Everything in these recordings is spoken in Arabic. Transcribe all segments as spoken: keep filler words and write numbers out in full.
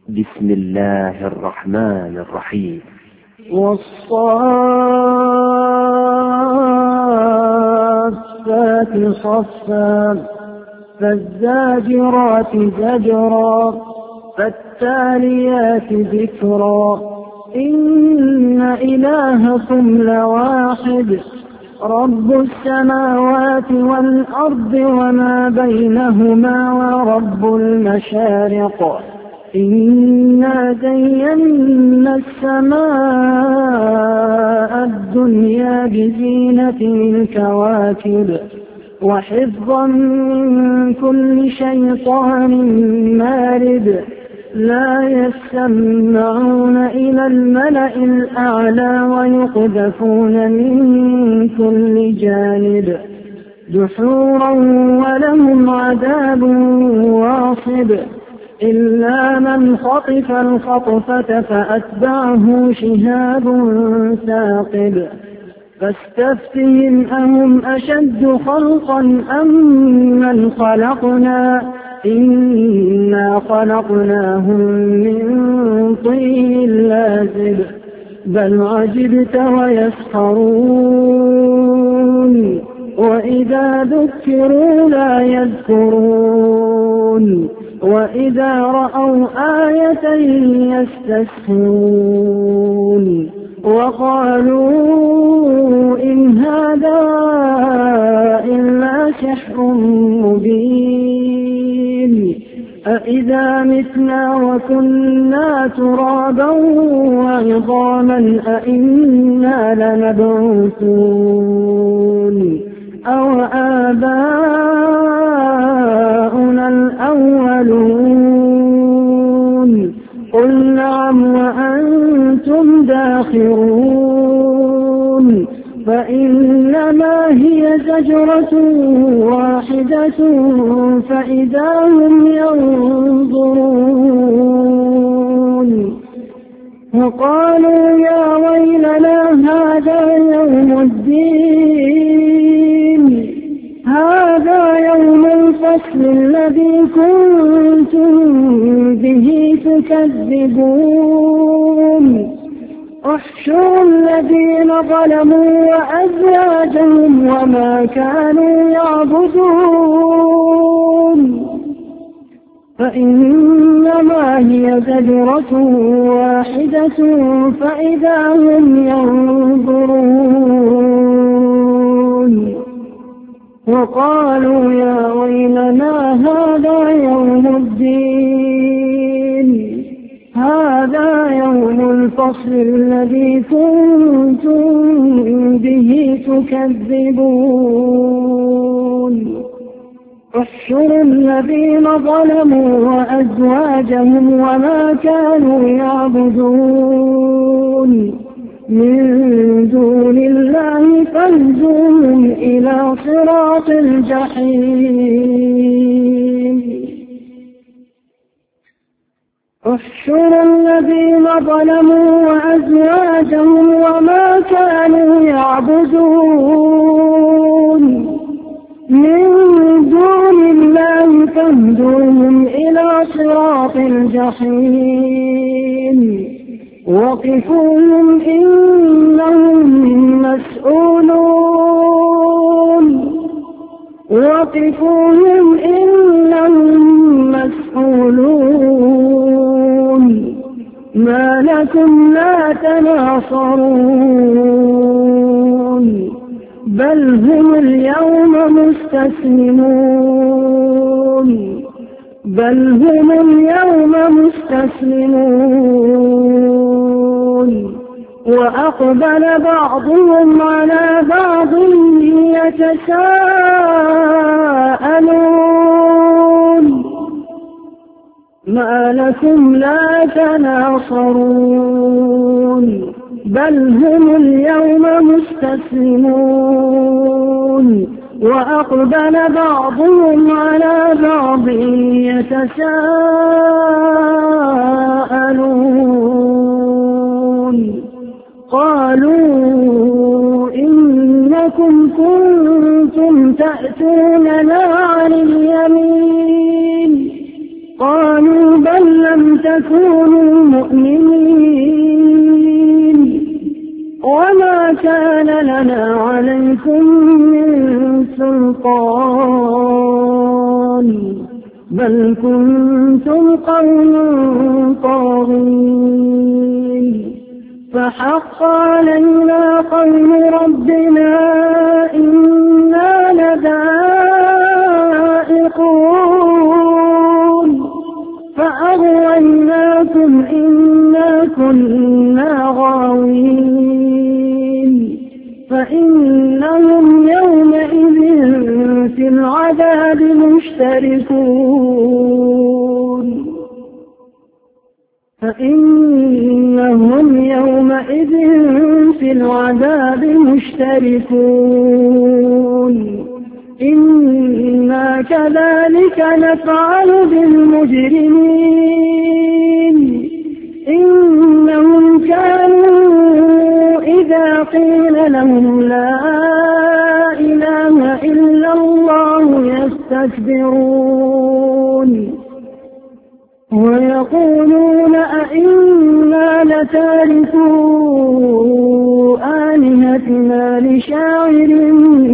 بسم الله الرحمن الرحيم. والصافات صفا فالزاجرات زجرا فالتاليات ذكرا إن إلهكم لواحد رب السماوات والأرض وما بينهما ورب المشارق إنا زينا السماء الدنيا بزينة الكواكب وحفظا من كل شيطان مارد لا يسمعون إلى الملأ الأعلى ويقذفون من كل جانب دحورا ولهم عذاب واصب إلا من خطف الخطفة فأتبعه شهاب ثاقب فاستفتهم أهم أشد خلقا أم من خلقنا إنا خلقناهم من طين لازب بل عجبت ويسخرون وإذا ذكروا لا يذكرون وإذا رأوا آية يستسخرون وقالوا إن هذا إلا سحر مبين أإذا متنا وكنا ترابا وعظاما أإنا لمبعوثون أو آباؤنا الأولون قل نعم وأنتم داخرون فإنما هي زجرة واحدة فإذا هم ينظرون وقالوا يا ويلنا هذا يوم الدين هذا يوم الفصل الذي كنتم به تكذبون احشروا الذين ظلموا وأزواجهم وما كانوا يعبدون فإنما هي زجرة واحدة فإذا هم ينظرون وقالوا يا ويلنا هذا يوم الدين هذا يوم الفصل الذي كنتم به تكذبون احشروا الذين ظلموا وأزواجهم وما كانوا يعبدون من دون الله فاهدوهم إلى صراط الجحيم احشروا الذين ظلموا وأزواجهم وما كانوا يعبدون من دون الله فاهدوهم إلى صراط الجحيم وقفوهم إنهم مسؤولون وقفوهم إنهم مسؤولون ما لكم لا تناصرون بل هم اليوم مستسلمون بل هم اليوم مستسلمون وأقبل بعضهم على بعض يتساءلون ما لكم لا تناصرون بل هم اليوم مستسلمون وأقبل بعضهم على بعض يتساءلون قالوا إنكم كنتم تأتوننا عن اليمين قالوا بل لم تكونوا كونوا مؤمنين وما كان لنا عليكم من سلطان بل كنتم قوما طاغين فحق علينا قول ربنا إنا لذائقون فأغويناكم إنا كنا غاوين فإنهم يومئذ في العذاب مشتركون فإنهم يومئذ في العذاب مشتركون إنا كذلك نفعل بالمجرمين إنهم كانوا إذا قيل لهم لا إله إلا الله يستكبرون ويقولون أئنا لتاركو آلهتنا لشاعر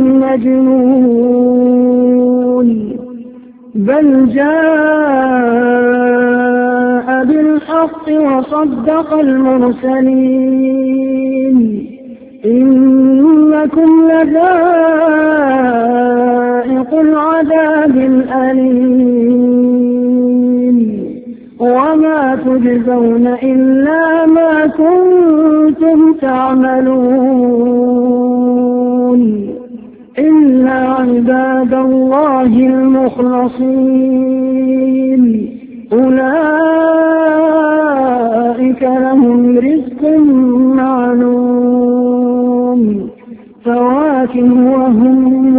مجنون بل جاء بالحق وصدق المرسلين إنكم لذائق العذاب الأليم وما تجزون إلا ما كنتم تعملون إلا عباد الله المخلصين أولئك لهم رزق معلوم فواكه وهم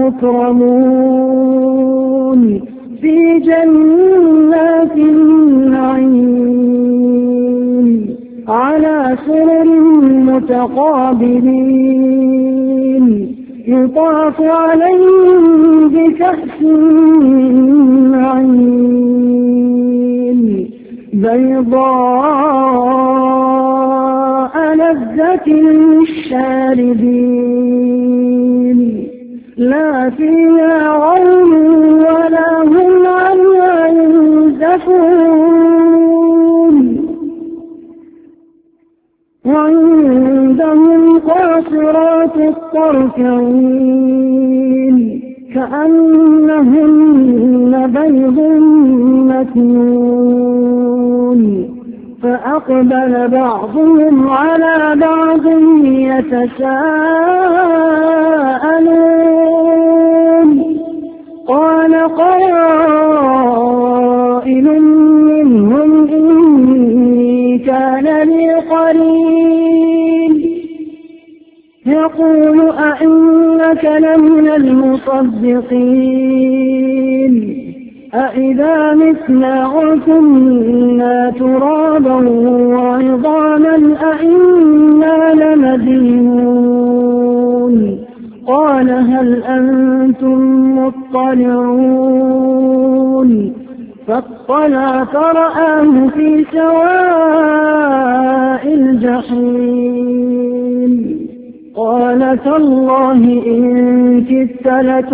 مكرمون في جنات النعيم على سرر متقابلين يطاف عليهم بكأس من معين بيضاء لذة للشاربين لا فيها غول ولا هم عنها ينزفون وعندهم قاصرات الطرف عين كأنهن بيض مكنون فأقبل بعضهم على بعض يتساءلون قال قائل منهم إني كان لي قرين يقول أئنك لمن المصدقين أإذا متنا وكنا ترابا وعظاما أئنا لمدينون قال هل أنتم مطلعون فاطلع فرآه في سواء الجحيم قال تالله إن كدت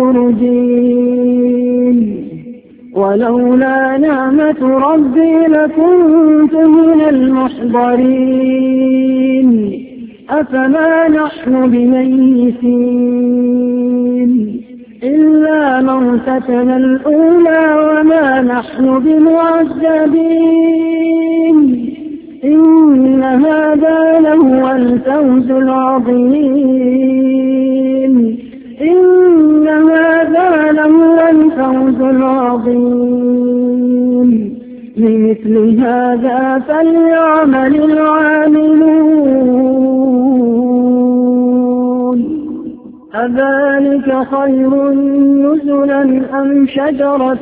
لتردين ولولا نعمة ربي لكنت من المحضرين أفما نحن بميتين إلا موتتنا الأولى وما نحن بمعذبين إن هذا لهو الفوز العظيم إن هذا لهو الفوز العظيم لمثل هذا فليعمل العاملون أذلك خير نزلا أم شجرة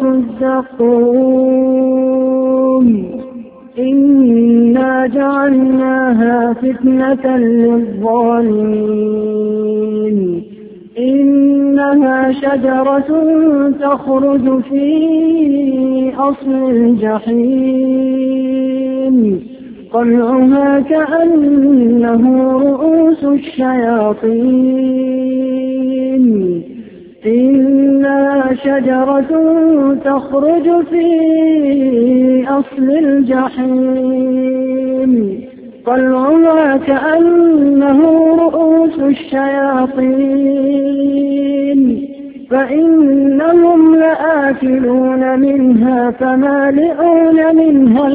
الزقوم إنا جعلناها فتنة للظالمين إنها شجرة تخرج في أصل الجحيم طلعها كأنه رؤوس الشياطين إنها شجرة تخرج في أصل الجحيم طلعها كأنه رؤوس الشياطين فإنهم لآكلون منها فمالئون منها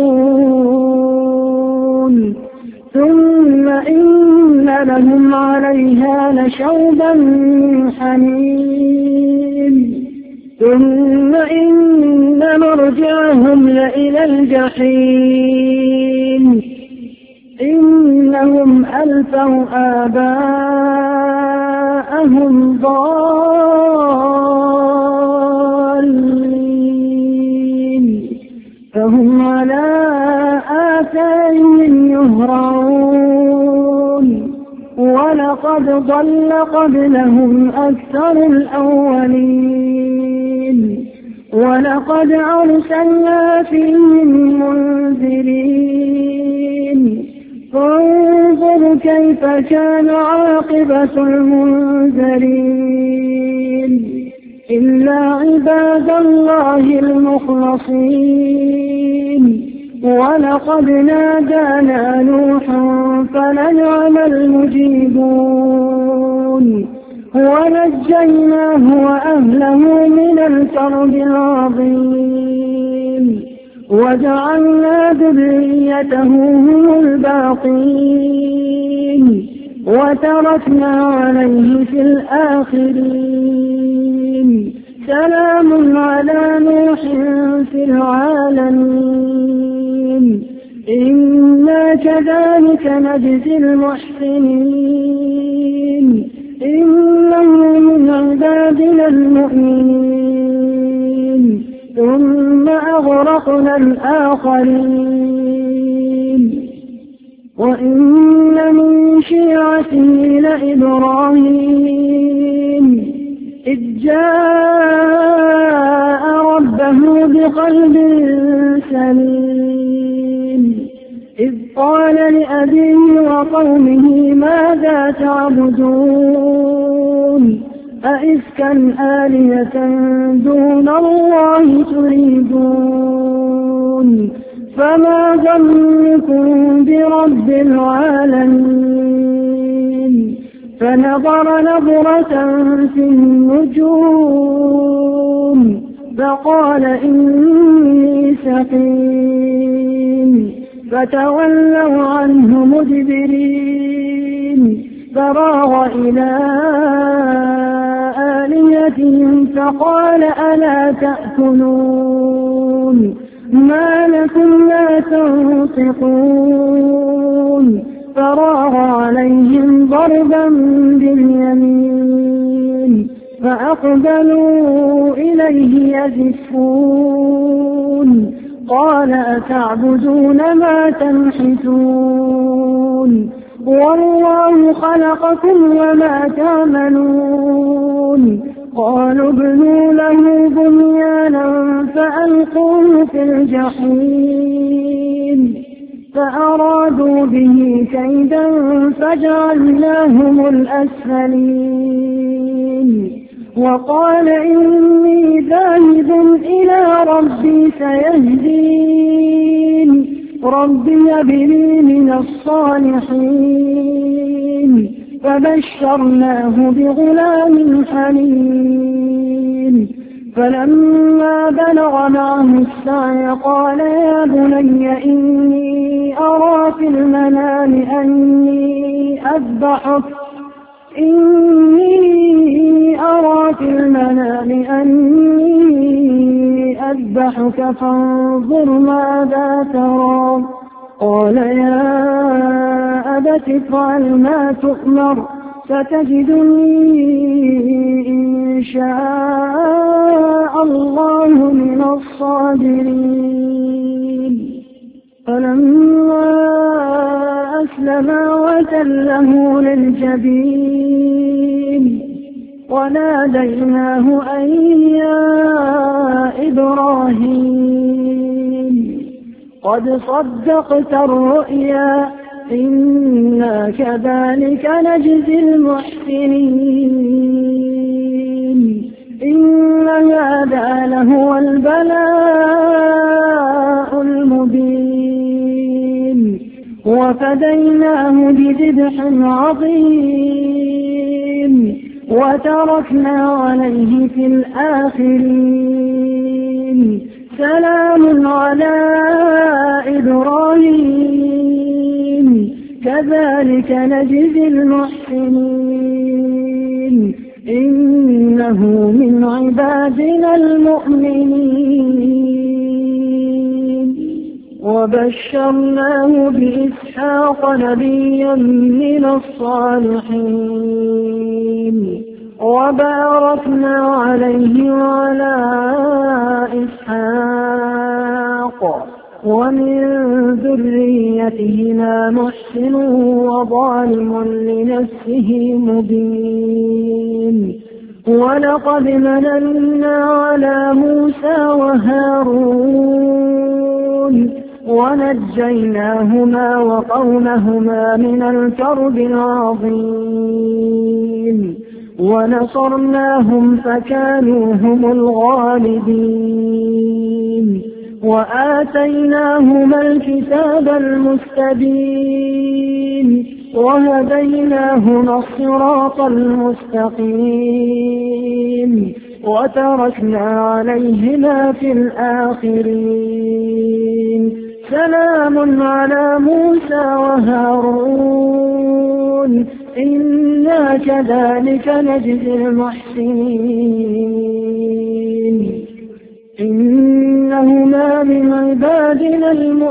البطون ثم إن لهم عليها لشوبا من حميم ثم إن مرجعهم لإلى الجحيم إنهم ألفوا آباءهم ضالين فهم على آثارهم يهرعون ولقد ضل قبلهم أكثر الأولين ولقد أرسلنا فيهم منذرين فانظر كيف كان عاقبة المنذرين إلا عباد الله المخلصين ولقد نادانا نوح فلنعم المجيبون ونجيناه وأهله من الكرب العظيم وجعلنا ذريته هم الباقين وتركنا عليه في الآخرين سلام على نوح في العالمين إنا كذلك نجزي المحسنين إنه من عبادنا المؤمنين ثم أغرقنا الآخرين وإن من شيعته لإبراهيم إذ جاء ربه بقلب سليم إذ قال لأبيه وقومه ماذا تعبدون أئفكا آلهة دون الله تريدون فما ظنكم برب العالمين فنظر نظرة في النجوم فقال إني سقيم فتولوا عنه مدبرين فراغ إلى آلهتهم فقال ألا تأكلون ما لكم لا تنطقون فراغ عليهم ضربا باليمين فأقبلوا إليه يزفون قال أتعبدون ما تنحتون والله خلقكم وما تعملون قالوا ابنوا له بنيانا فألقوه في الجحيم فأرادوا به كيدا فجعلناهم الأسفلين وقال إني ذاهب إلى ربي سيهدين ربي هب لي من الصالحين فبشرناه بغلام حليم فلما بلغ معه السعي قال يا بني إني أرى في المنام أني أذبحك إني أرى في المنام أني أذبحك فانظر ماذا ترى قال يا أبت افعل ما تؤمر ستجدني إن شاء الله من الصابرين فلما أسلما وتله للجبين وناديناه أن يا إبراهيم قد صدقت الرؤيا إنا كذلك نجزي المحسنين إن هذا لهو البلاء المبين وفديناه بذبح عظيم وتركنا عليه في الآخرين سلام على إبراهيم كذلك نجزي المحسنين إنه من عبادنا المؤمنين وبشرناه بإسحاق نبيا من الصالحين وباركنا عليه وعلى إسحاق ومن ذريتهما محسن وظالم لنفسه مبين ولقد مننا على موسى وهارون ونجيناهما وقومهما من الكرب العظيم ونصرناهم فكانوا هم الغالبين وآتيناهما الكتاب المستبين وهديناهما الصراط المستقيم وتركنا عليهما في الآخرين سلام على موسى وهارون إنا كذلك نجزي المحسنين إنهما من عبادنا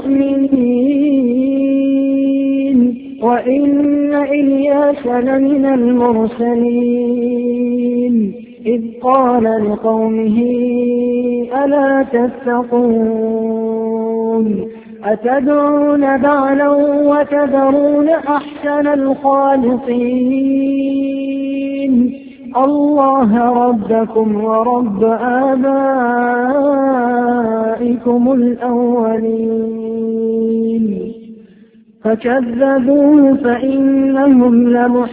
المؤمنين وإن إلياس لمن المرسلين إذ قال لقومه ألا تتقون أتدعون بعلا وتذرون أحسن الخالقين الله ربكم ورب آبائكم الأولين فكذبوه فإنهم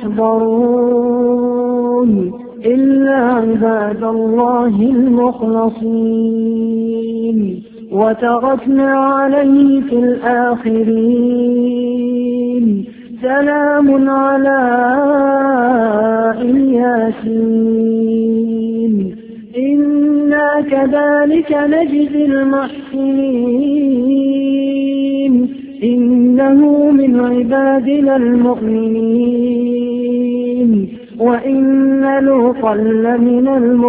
لمحضرون إلا عباد الله المخلصين وتركنا عليه في الآخرين سلام على الياسين إنا كذلك نجزي المحسنين إنه من عبادنا المؤمنين وإن لوطا لمن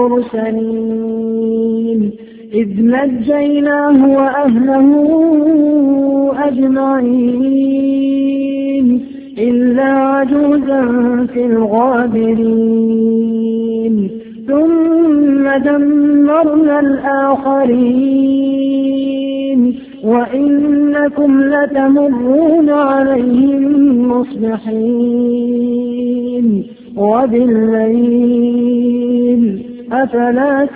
المرسلين إذ نجيناه وأهله أجمعين إلا عجوزا في الغابرين ثم دمرنا الآخرين وإنكم لتمرون عليهم مصبحين وبالليل أفلا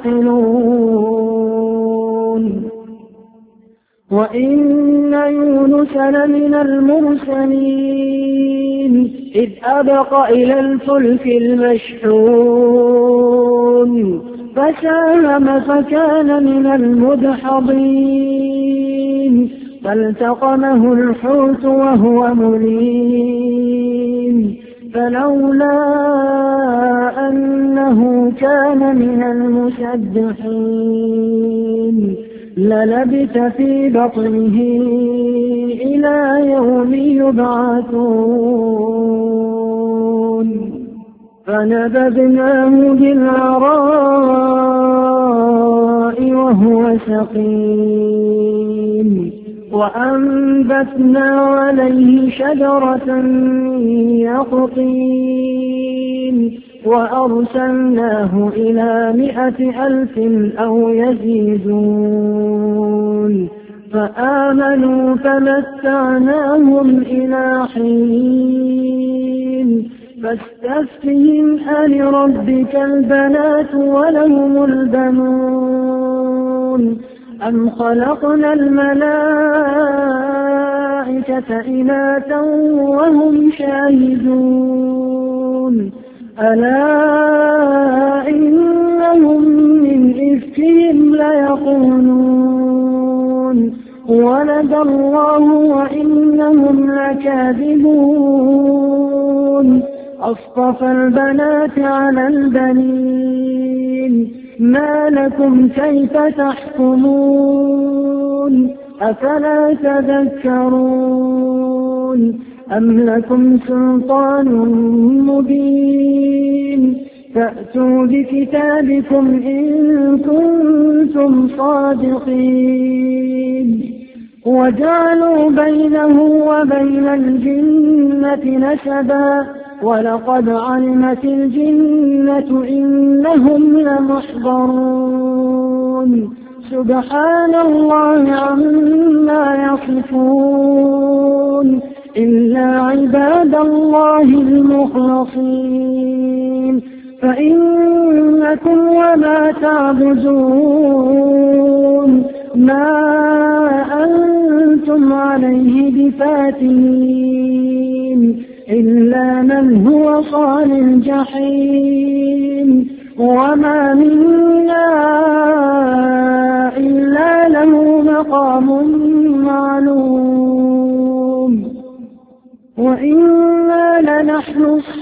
تعقلون وإن يونس لمن المرسلين إذ أبق إلى الفلك المشحون فساهم فكان من المدحضين فالتقمه الحوت وهو مليم فلولا أنه كان من المسبحين للبث في بطنه إلى يوم يبعثون فنبذناه بالعراء وهو سقيم وأنبتنا عليه شجرة من يقطين وأرسلناه إلى مائة ألف أو يزيدون فآمنوا فمتعناهم إلى حين فاستفتهم ألربك البنات ولهم البنون أم خلقنا الملائكة إناثا وهم شاهدون ألا إنهم من إفكهم ليقولون ولد الله وإنهم لكاذبون أصطفى البنات على البنين ما لكم كيف تحكمون أفلا تذكرون أم لكم سلطان مبين فأتوا بكتابكم إن كنتم صادقين وجعلوا بينه وبين الجنة نسبا ولقد علمت الجنة إنهم لمحضرون سبحان الله عما يصفون إلا عباد الله المخلصين فإنكم وما تعبدون ما أنتم عليه بفاتنين إلا من هو صال الجحيم وما منا إلا له مقام معلوم وإنا لنحن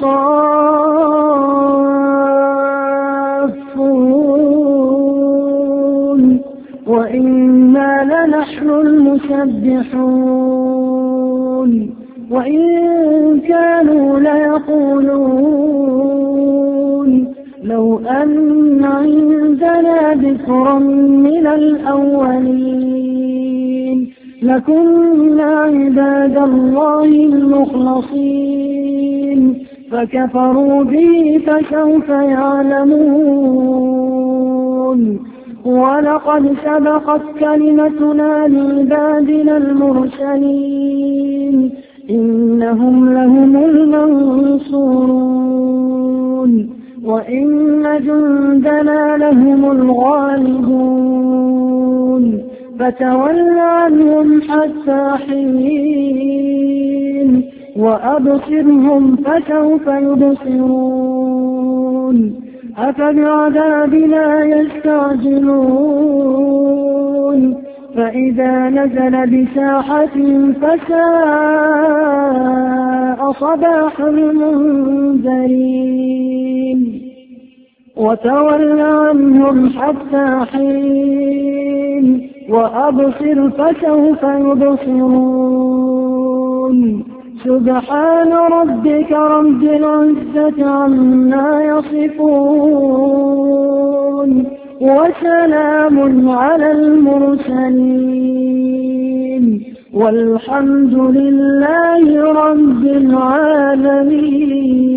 الصافون وإنا لنحن المسبحون وإن كانوا ليقولون لو أن عندنا ذكرا من الأولين لكنا عباد الله المخلصين فكفروا به فسوف يعلمون ولقد سبقت كلمتنا لعبادنا المرسلين إنهم لهم المنصورون وإن جندنا لهم الغالبون فتول عنهم حتى حين وأبصرهم فسوف يبصرون أفبعذابنا يستعجلون فإذا نزل بساحتهم فساء صباح المنذرين وتول عنهم حتى حين وأبصر فسوف يبصرون سبحان ربك رب العزة عما يصفون وسلام على المرسلين والحمد لله رب العالمين.